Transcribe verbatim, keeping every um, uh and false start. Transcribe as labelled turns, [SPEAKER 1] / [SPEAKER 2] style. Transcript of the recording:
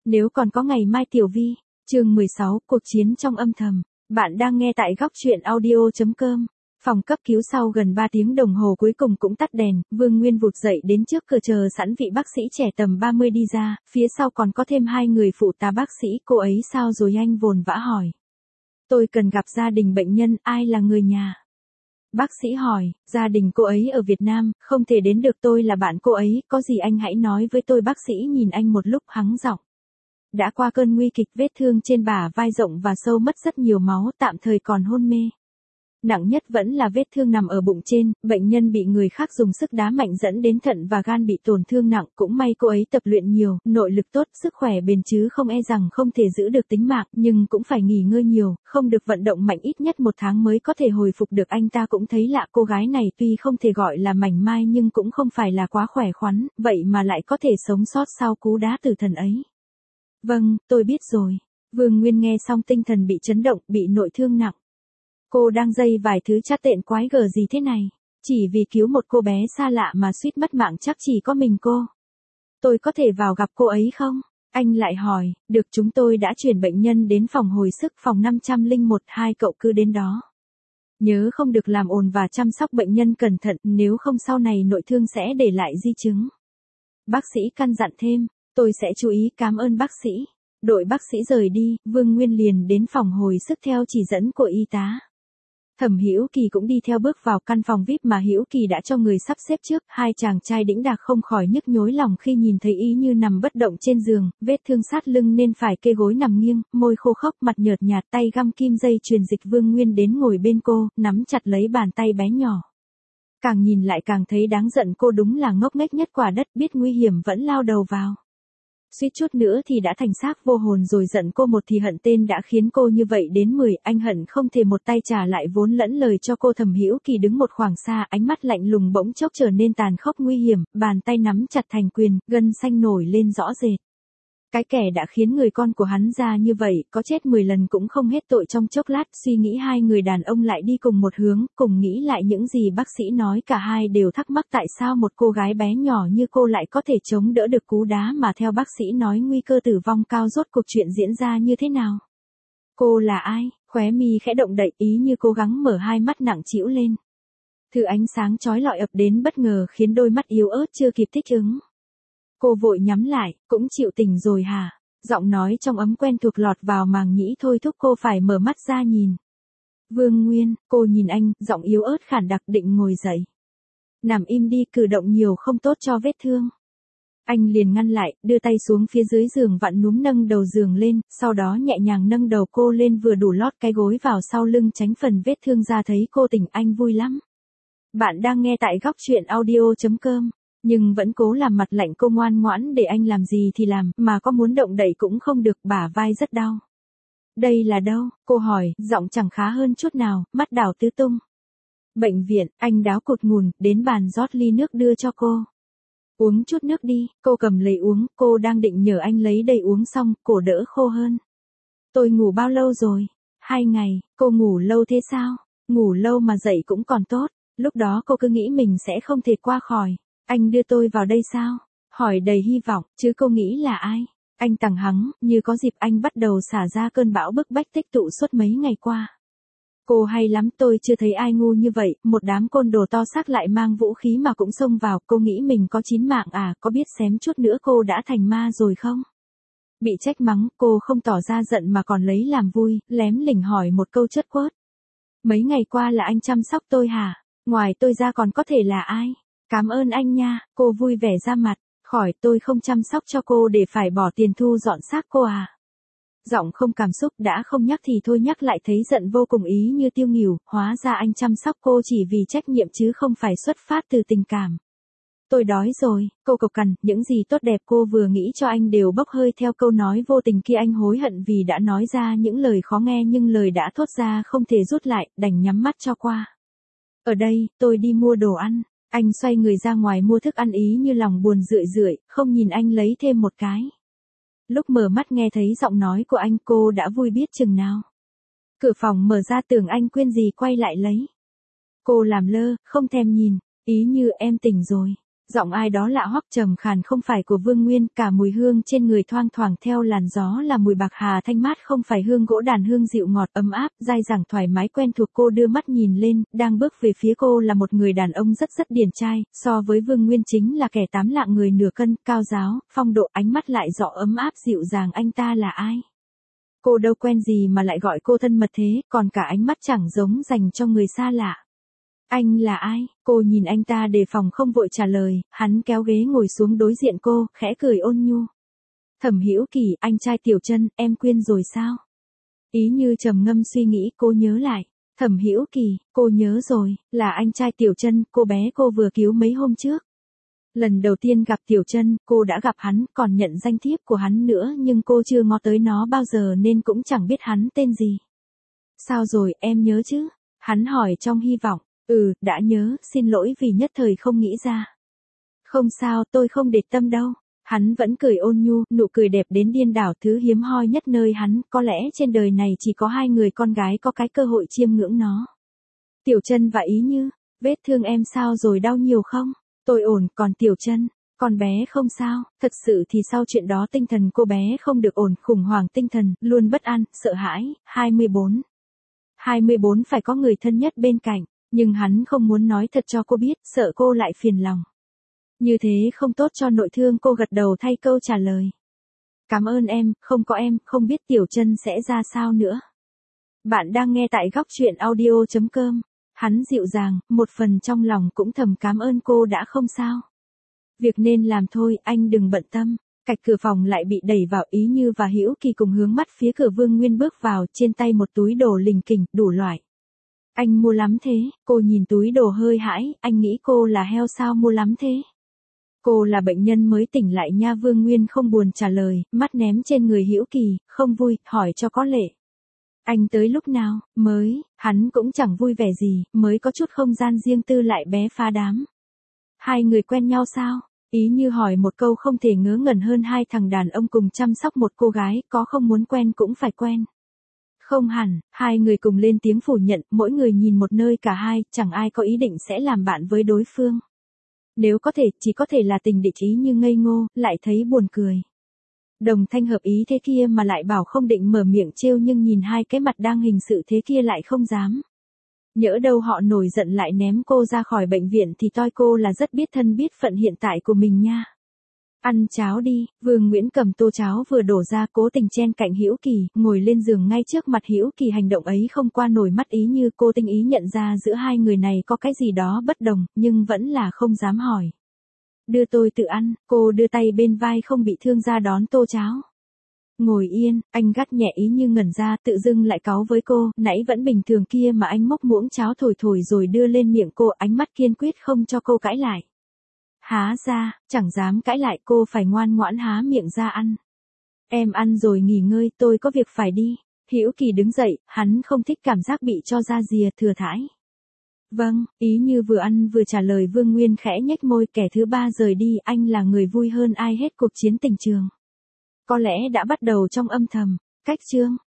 [SPEAKER 1] Nếu còn có ngày mai Tiểu Vi, chương mười sáu, cuộc chiến trong âm thầm. Bạn đang nghe tại góc truyện audio chấm com. Phòng cấp cứu sau gần ba tiếng đồng hồ cuối cùng cũng tắt đèn, Vương Nguyên vụt dậy đến trước cửa chờ sẵn vị bác sĩ trẻ tầm ba mươi đi ra, phía sau còn có thêm hai người phụ tá bác sĩ, cô ấy sao rồi anh vồn vã hỏi. Tôi cần gặp gia đình bệnh nhân, ai là người nhà? Bác sĩ hỏi, gia đình cô ấy ở Việt Nam, không thể đến được, tôi là bạn cô ấy, có gì anh hãy nói với tôi. Bác sĩ nhìn anh một lúc hắng giọng. Đã qua cơn nguy kịch, vết thương trên bả vai rộng và sâu, mất rất nhiều máu, tạm thời còn hôn mê. Nặng nhất vẫn là vết thương nằm ở bụng trên, bệnh nhân bị người khác dùng sức đá mạnh dẫn đến thận và gan bị tổn thương nặng, cũng may cô ấy tập luyện nhiều, nội lực tốt, sức khỏe bền chứ không e rằng không thể giữ được tính mạng, nhưng cũng phải nghỉ ngơi nhiều, không được vận động mạnh, ít nhất một tháng mới có thể hồi phục được. Anh ta cũng thấy lạ, cô gái này tuy không thể gọi là mảnh mai nhưng cũng không phải là quá khỏe khoắn, vậy mà lại có thể sống sót sau cú đá tử thần ấy. Vâng, tôi biết rồi. Vương Nguyên nghe xong tinh thần bị chấn động, bị nội thương nặng. Cô đang dây vài thứ chát tện quái gở gì thế này? Chỉ vì cứu một cô bé xa lạ mà suýt mất mạng, chắc chỉ có mình cô. Tôi có thể vào gặp cô ấy không? Anh lại hỏi, được, chúng tôi đã chuyển bệnh nhân đến phòng hồi sức, phòng năm trăm lẻ một, hai cậu cứ đến đó. Nhớ không được làm ồn và chăm sóc bệnh nhân cẩn thận, nếu không sau này nội thương sẽ để lại di chứng. Bác sĩ căn dặn thêm, tôi sẽ chú ý, cảm ơn bác sĩ. Đội bác sĩ rời đi, Vương Nguyên liền đến phòng hồi sức theo chỉ dẫn của y tá. Thẩm Hữu Kỳ cũng đi theo bước vào căn phòng vi ai pi mà Hữu Kỳ đã cho người sắp xếp trước, hai chàng trai đĩnh đạc không khỏi nhức nhối lòng khi nhìn thấy y như nằm bất động trên giường, vết thương sát lưng nên phải kê gối nằm nghiêng, môi khô khốc, mặt nhợt nhạt, tay găm kim dây truyền dịch. Vương Nguyên đến ngồi bên cô, nắm chặt lấy bàn tay bé nhỏ. Càng nhìn lại càng thấy đáng giận, cô đúng là ngốc nghếch nhất quả đất, biết nguy hiểm vẫn lao đầu vào. Suýt chút nữa thì đã thành xác vô hồn rồi, giận cô một thì hận tên đã khiến cô như vậy đến mười, anh hận không thể một tay trả lại vốn lẫn lời cho cô. Thẩm Hữu Kỳ đứng một khoảng xa, ánh mắt lạnh lùng bỗng chốc trở nên tàn khốc nguy hiểm, bàn tay nắm chặt thành quyền, gân xanh nổi lên rõ rệt. Cái kẻ đã khiến người con của hắn ra như vậy, có chết mười lần cũng không hết tội. Trong chốc lát, suy nghĩ hai người đàn ông lại đi cùng một hướng, cùng nghĩ lại những gì bác sĩ nói, cả hai đều thắc mắc tại sao một cô gái bé nhỏ như cô lại có thể chống đỡ được cú đá mà theo bác sĩ nói nguy cơ tử vong cao. Rốt cuộc chuyện diễn ra như thế nào? Cô là ai? Khóe mi khẽ động đậy, ý như cố gắng mở hai mắt nặng trĩu lên. Thứ ánh sáng chói lọi ập đến bất ngờ khiến đôi mắt yếu ớt chưa kịp thích ứng. Cô vội nhắm lại, cũng chịu tỉnh rồi hả? Giọng nói trong ấm quen thuộc lọt vào màng nhĩ thôi thúc cô phải mở mắt ra nhìn. Vương Nguyên, cô nhìn anh, giọng yếu ớt khản đặc, định ngồi dậy. Nằm im đi, cử động nhiều không tốt cho vết thương. Anh liền ngăn lại, đưa tay xuống phía dưới giường vặn núm nâng đầu giường lên, sau đó nhẹ nhàng nâng đầu cô lên vừa đủ lót cái gối vào sau lưng tránh phần vết thương ra. Thấy cô tỉnh anh vui lắm. Bạn đang nghe tại góc truyện audio chấm com. Nhưng vẫn cố làm mặt lạnh, cô ngoan ngoãn để anh làm gì thì làm, mà có muốn động đậy cũng không được, bả vai rất đau. Đây là đâu? Cô hỏi, giọng chẳng khá hơn chút nào, mắt đảo tứ tung. Bệnh viện, anh đáo cột ngùn, đến bàn rót ly nước đưa cho cô. Uống chút nước đi, cô cầm lấy uống, cô đang định nhờ anh lấy đầy uống xong, cổ đỡ khô hơn. Tôi ngủ bao lâu rồi? Hai ngày, cô ngủ lâu thế sao? Ngủ lâu mà dậy cũng còn tốt, lúc đó cô cứ nghĩ mình sẽ không thể qua khỏi. Anh đưa tôi vào đây sao? Hỏi đầy hy vọng, chứ cô nghĩ là ai? Anh tằng hắng, như có dịp anh bắt đầu xả ra cơn bão bức bách tích tụ suốt mấy ngày qua. Cô hay lắm, tôi chưa thấy ai ngu như vậy, một đám côn đồ to xác lại mang vũ khí mà cũng xông vào, cô nghĩ mình có chín mạng à, có biết xém chút nữa cô đã thành ma rồi không? Bị trách mắng, cô không tỏ ra giận mà còn lấy làm vui, lém lỉnh hỏi một câu chớt quớt. Mấy ngày qua là anh chăm sóc tôi hả? Ngoài tôi ra còn có thể là ai? Cảm ơn anh nha, cô vui vẻ ra mặt, khỏi, tôi không chăm sóc cho cô để phải bỏ tiền thu dọn xác cô à. Giọng không cảm xúc, đã không nhắc thì thôi, nhắc lại thấy giận vô cùng, ý như tiêu nghỉu, hóa ra anh chăm sóc cô chỉ vì trách nhiệm chứ không phải xuất phát từ tình cảm. Tôi đói rồi, cô cộc cằn, những gì tốt đẹp cô vừa nghĩ cho anh đều bốc hơi theo câu nói vô tình kia. Anh hối hận vì đã nói ra những lời khó nghe, nhưng lời đã thốt ra không thể rút lại, đành nhắm mắt cho qua. Ở đây, tôi đi mua đồ ăn. Anh xoay người ra ngoài mua thức ăn, ý như lòng buồn rười rượi, không nhìn anh lấy thêm một cái. Lúc mở mắt nghe thấy giọng nói của anh, cô đã vui biết chừng nào. Cửa phòng mở ra, tưởng anh quên gì quay lại lấy. Cô làm lơ, không thèm nhìn, ý như em tỉnh rồi. Giọng ai đó lạ hoắc trầm khàn không phải của Vương Nguyên, cả mùi hương trên người thoang thoảng theo làn gió là mùi bạc hà thanh mát, không phải hương gỗ đàn, hương dịu ngọt ấm áp, dai dẳng thoải mái quen thuộc. Cô đưa mắt nhìn lên, đang bước về phía cô là một người đàn ông rất rất điển trai, so với Vương Nguyên chính là kẻ tám lạng người nửa cân, cao ráo, phong độ, ánh mắt lại rõ ấm áp dịu dàng. Anh ta là ai? Cô đâu quen gì mà lại gọi cô thân mật thế, còn cả ánh mắt chẳng giống dành cho người xa lạ. Anh là ai? Cô nhìn anh ta đề phòng không vội trả lời, hắn kéo ghế ngồi xuống đối diện cô, khẽ cười ôn nhu. Thẩm Hữu Kỳ, anh trai Tiểu Chân, em quên rồi sao? Ý như trầm ngâm suy nghĩ, cô nhớ lại. Thẩm Hữu Kỳ, cô nhớ rồi, là anh trai Tiểu Chân, cô bé cô vừa cứu mấy hôm trước. Lần đầu tiên gặp Tiểu Chân, cô đã gặp hắn, còn nhận danh thiếp của hắn nữa, nhưng cô chưa ngó tới nó bao giờ nên cũng chẳng biết hắn tên gì. Sao rồi, em nhớ chứ? Hắn hỏi trong hy vọng. Ừ, đã nhớ, xin lỗi vì nhất thời không nghĩ ra. Không sao, tôi không để tâm đâu. Hắn vẫn cười ôn nhu, nụ cười đẹp đến điên đảo, thứ hiếm hoi nhất nơi hắn, có lẽ trên đời này chỉ có hai người con gái có cái cơ hội chiêm ngưỡng nó. Tiểu Chân và Ý Như, vết thương em sao rồi, đau nhiều không? Tôi ổn, còn Tiểu Chân, con bé không sao. Thật sự thì sau chuyện đó tinh thần cô bé không được ổn, khủng hoảng tinh thần, luôn bất an, sợ hãi. hai mươi bốn hai mươi bốn phải có người thân nhất bên cạnh. Nhưng hắn không muốn nói thật cho cô biết, sợ cô lại phiền lòng. Như thế không tốt cho nội thương. Cô gật đầu thay câu trả lời. Cảm ơn em, không có em, không biết Tiểu Chân sẽ ra sao nữa. Bạn đang nghe tại góc truyện audio chấm com. Hắn dịu dàng, một phần trong lòng cũng thầm cảm ơn cô đã không sao. Việc nên làm thôi, anh đừng bận tâm. Cạch cửa phòng lại bị đẩy vào, Ý Như và Hữu Kỳ cùng hướng mắt phía cửa. Vương Nguyên bước vào, trên tay một túi đồ lình kình, đủ loại. Anh mua lắm thế? Cô nhìn túi đồ hơi hãi, anh nghĩ cô là heo sao mua lắm thế? Cô là bệnh nhân mới tỉnh lại nha. Vương Nguyên không buồn trả lời, mắt ném trên người Hữu Kỳ, không vui, hỏi cho có lệ. Anh tới lúc nào? Mới, hắn cũng chẳng vui vẻ gì, mới có chút không gian riêng tư lại bé phá đám. Hai người quen nhau sao? Ý Như hỏi một câu không thể ngớ ngẩn hơn. Hai thằng đàn ông cùng chăm sóc một cô gái, có không muốn quen cũng phải quen. Không hẳn, hai người cùng lên tiếng phủ nhận, mỗi người nhìn một nơi, cả hai, chẳng ai có ý định sẽ làm bạn với đối phương. Nếu có thể, chỉ có thể là tình địch. Ý Như ngây ngô, lại thấy buồn cười. Đồng Thanh hợp ý thế kia mà lại bảo không định mở miệng trêu, nhưng nhìn hai cái mặt đang hình sự thế kia lại không dám. Nhỡ đâu họ nổi giận lại ném cô ra khỏi bệnh viện thì toi cô là rất biết thân biết phận hiện tại của mình nha. Ăn cháo đi. Vương Nguyễn cầm tô cháo vừa đổ ra, cố tình chen cạnh Hữu Kỳ, ngồi lên giường ngay trước mặt Hữu Kỳ. Hành động ấy không qua nổi mắt Ý Như. Cô tinh ý nhận ra giữa hai người này có cái gì đó bất đồng, nhưng vẫn là không dám hỏi. Đưa tôi tự ăn. Cô đưa tay bên vai không bị thương ra đón tô cháo. Ngồi yên. Anh gắt nhẹ. Ý Như ngẩn ra, tự dưng lại cáu với cô. Nãy vẫn bình thường kia mà anh móc muỗng cháo thổi thổi rồi đưa lên miệng cô, ánh mắt kiên quyết không cho cô cãi lại. Há ra, chẳng dám cãi lại, cô phải ngoan ngoãn há miệng ra ăn. Em ăn rồi nghỉ ngơi, tôi có việc phải đi. Hữu Kỳ đứng dậy, hắn không thích cảm giác bị cho ra rìa, thừa thãi. Vâng, Ý Như vừa ăn vừa trả lời. Vương Nguyên khẽ nhếch môi, kẻ thứ ba rời đi, anh là người vui hơn ai hết cuộc chiến tình trường. Có lẽ đã bắt đầu trong âm thầm. Cách chương